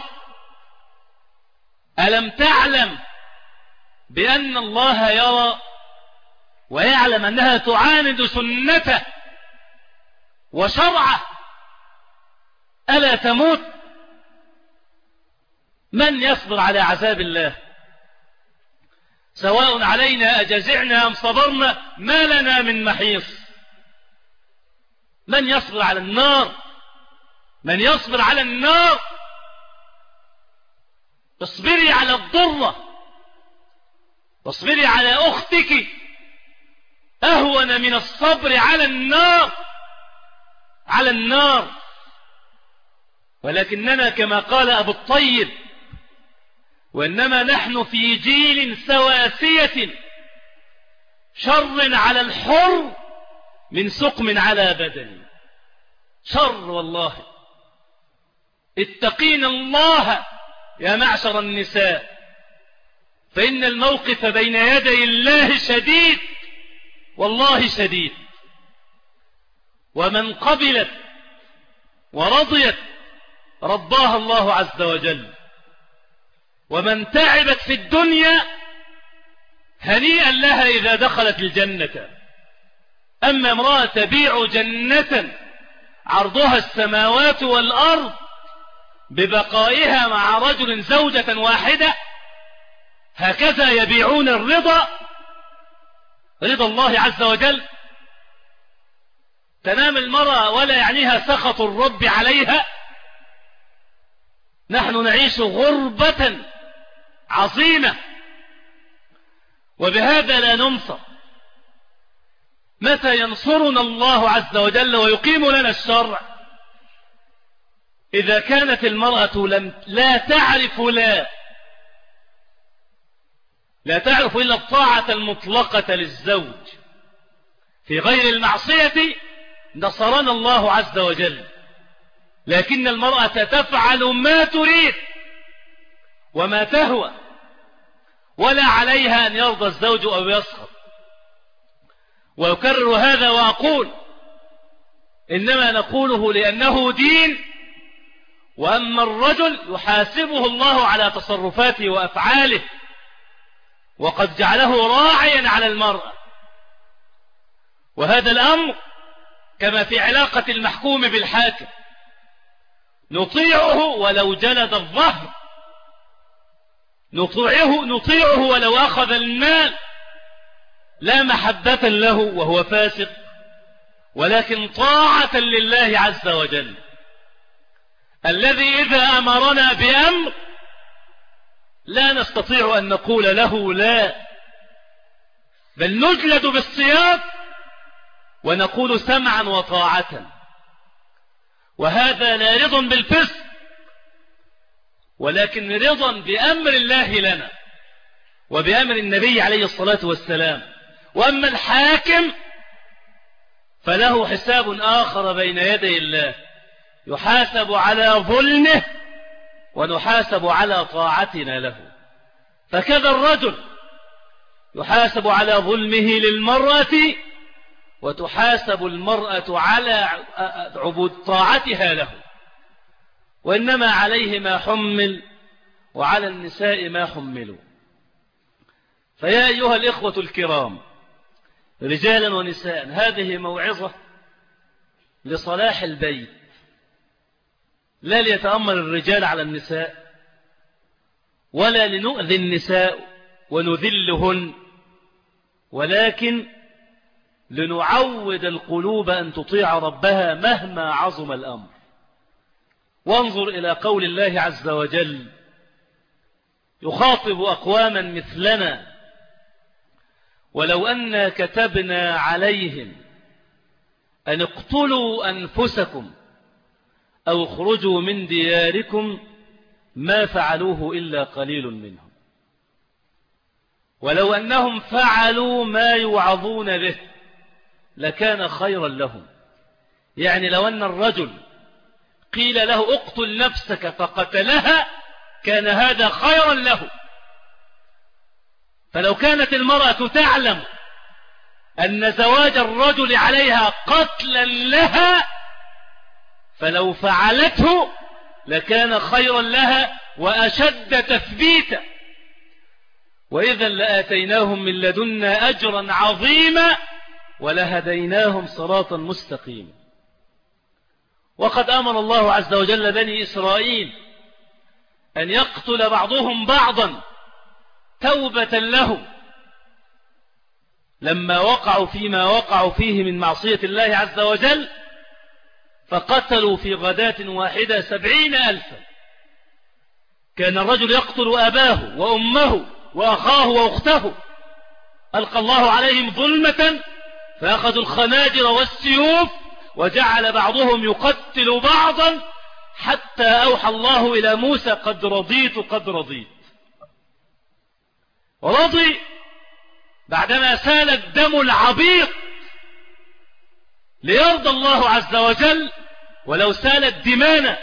ألم تعلم بأن الله يرى ويعلم أنها تعاند سنته وشرعه؟ ألا تموت؟ من يصبر على عذاب الله؟ سواء علينا أجزعنا أم صبرنا ما لنا من محيص. من يصبر على النار؟ من يصبر على النار؟ اصبري على الضرة واصبري على أختك أهون من الصبر على النار على النار ولكننا كما قال أبو الطيب وإنما نحن في جيل سواسية شر على الحر من سقم على بدن. شر والله. اتقين الله يا معشر النساء، فإن الموقف بين يدي الله شديد والله شديد. ومن قبلت ورضيت رباها الله عز وجل، ومن تعبت في الدنيا هنيئا لها إذا دخلت الجنة. أما امرأة تبيع جنة عرضها السماوات والأرض ببقائها مع رجل زوجة واحدة، هكذا يبيعون الرضا، رضا الله عز وجل. تنام المرأة ولا يعنيها سخط الرب عليها. نحن نعيش غربة عظيمة، وبهذا لا ننصر. متى ينصرنا الله عز وجل ويقيم لنا الشرع؟ إذا كانت المرأة لم لا تعرف لا لا تعرف إلا الطاعة المطلقة للزوج في غير المعصية، نصرنا الله عز وجل. لكن المرأة تفعل ما تريد وما تهوى، ولا عليها أن يرضى الزوج أو يسخط. وأكرر هذا وأقول إنما نقوله لأنه دين، وأما الرجل يحاسبه الله على تصرفاته وأفعاله، وقد جعله راعيا على المرأة. وهذا الأمر كما في علاقة المحكوم بالحاكم، نطيعه ولو جلد الظهر، نطيعه, نطيعه ولو أخذ المال، لا محبة له وهو فاسق، ولكن طاعة لله عز وجل، الذي إذا أمرنا بأمر لا نستطيع أن نقول له لا، بل نجلد بالسياط ونقول سمعا وطاعة. وهذا لا رضا بالفسق، ولكن رضا بأمر الله لنا وبأمر النبي عليه الصلاة والسلام. وأما الحاكم فله حساب آخر بين يدي الله، يحاسب على ظلمه ونحاسب على طاعتنا له. فكذا الرجل يحاسب على ظلمه للمرأة، وتحاسب المرأة على عبود طاعتها له. وإنما عليه ما حمل وعلى النساء ما حملوا. فيا أيها الإخوة الكرام رجالا ونساء، هذه موعظة لصلاح البيت، لا ليتأمر الرجال على النساء، ولا لنؤذي النساء ونذلهن، ولكن لنعود القلوب أن تطيع ربها مهما عظم الأمر. وانظر إلى قول الله عز وجل يخاطب أقواما مثلنا: ولو أنا كتبنا عليهم أن اقتلوا أنفسكم أو اخرجوا من دياركم ما فعلوه إلا قليل منهم، ولو أنهم فعلوا ما يوعظون به لكان خيرا لهم. يعني لو أن الرجل قيل له اقتل نفسك فقتلها كان هذا خيرا له. فلو كانت المرأة تعلم أن زواج الرجل عليها قتلا لها فلو فعلته لكان خيرا لها وأشد تثبيتا، وإذا لآتيناهم من لدنا أجرا عظيما ولهديناهم صراطا مستقيما. وقد أمر الله عز وجل بني إسرائيل أن يقتل بعضهم بعضا توبة لهم لما وقعوا فيما وقعوا فيه من معصية الله عز وجل، فقتلوا في غداة واحدة سبعين ألفا. كان الرجل يقتل أباه وأمه وأخاه وأخته، ألقى الله عليهم ظلمة فأخذوا الخناجر والسيوف وجعل بعضهم يقتل بعضا حتى أوحى الله إلى موسى قد رضيت قد رضيت. رضي بعدما سال الدم العبيط ليرضى الله عز وجل، ولو سالت دمانا،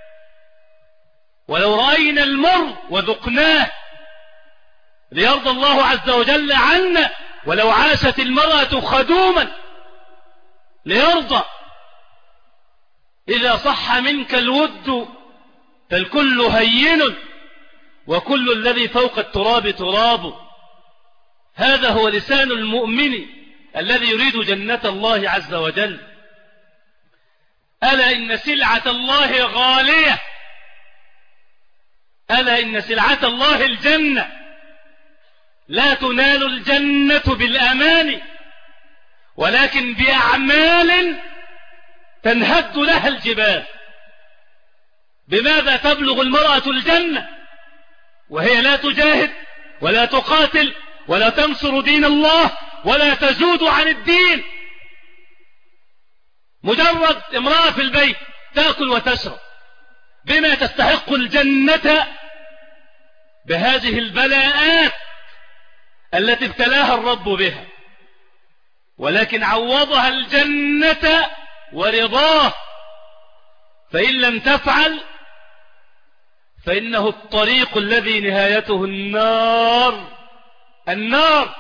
ولو رأينا المر وذقناه ليرضى الله عز وجل عنا، ولو عاشت المرأة خدوما ليرضى. إذا صح منك الود فالكل هين، وكل الذي فوق التراب تراب. هذا هو لسان المؤمن الذي يريد جنة الله عز وجل. ألا إن سلعة الله غالية، ألا إن سلعة الله الجنة، لا تنال الجنة بالأمان ولكن بأعمال تنهد لها الجبال. بماذا تبلغ المرأة الجنة وهي لا تجاهد ولا تقاتل ولا تنصر دين الله ولا تزود عن الدين؟ مجرد امرأة في البيت تأكل وتشرب. بما تستحق الجنة؟ بهذه البلاءات التي ابتلاها الرب بها، ولكن عوضها الجنة ورضاه. فإن لم تفعل فإنه الطريق الذي نهايته النار، النار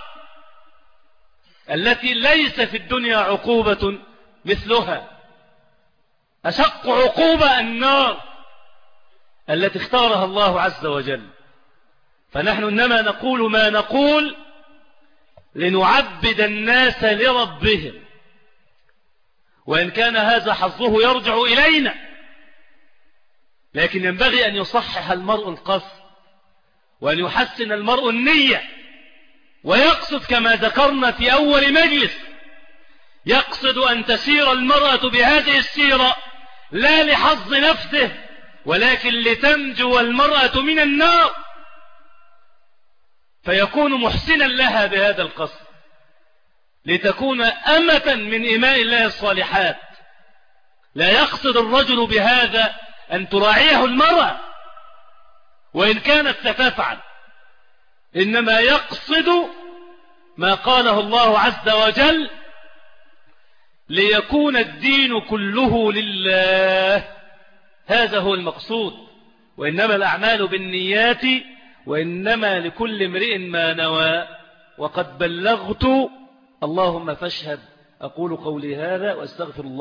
التي ليس في الدنيا عقوبة مثلها. أشق عقوبة النار التي اختارها الله عز وجل. فنحن إنما نقول ما نقول لنعبد الناس لربهم، وإن كان هذا حظه يرجع إلينا، لكن ينبغي أن يصحح المرء القصد، وأن يحسن المرء النية، ويقصد كما ذكرنا في أول مجلس، يقصد أن تسير المرأة بهذه السيرة لا لحظ نفسه، ولكن لتنجو المرأة من النار، فيكون محسنا لها بهذا القصد، لتكون أمة من إماء الله الصالحات. لا يقصد الرجل بهذا أن تراعيه المرأة وإن كانت ستفعل، إنما يقصد ما قاله الله عز وجل: ليكون الدين كله لله. هذا هو المقصود. وإنما الأعمال بالنيات وإنما لكل امرئ ما نوى. وقد بلغت، اللهم فاشهد. أقول قولي هذا وأستغفر الله.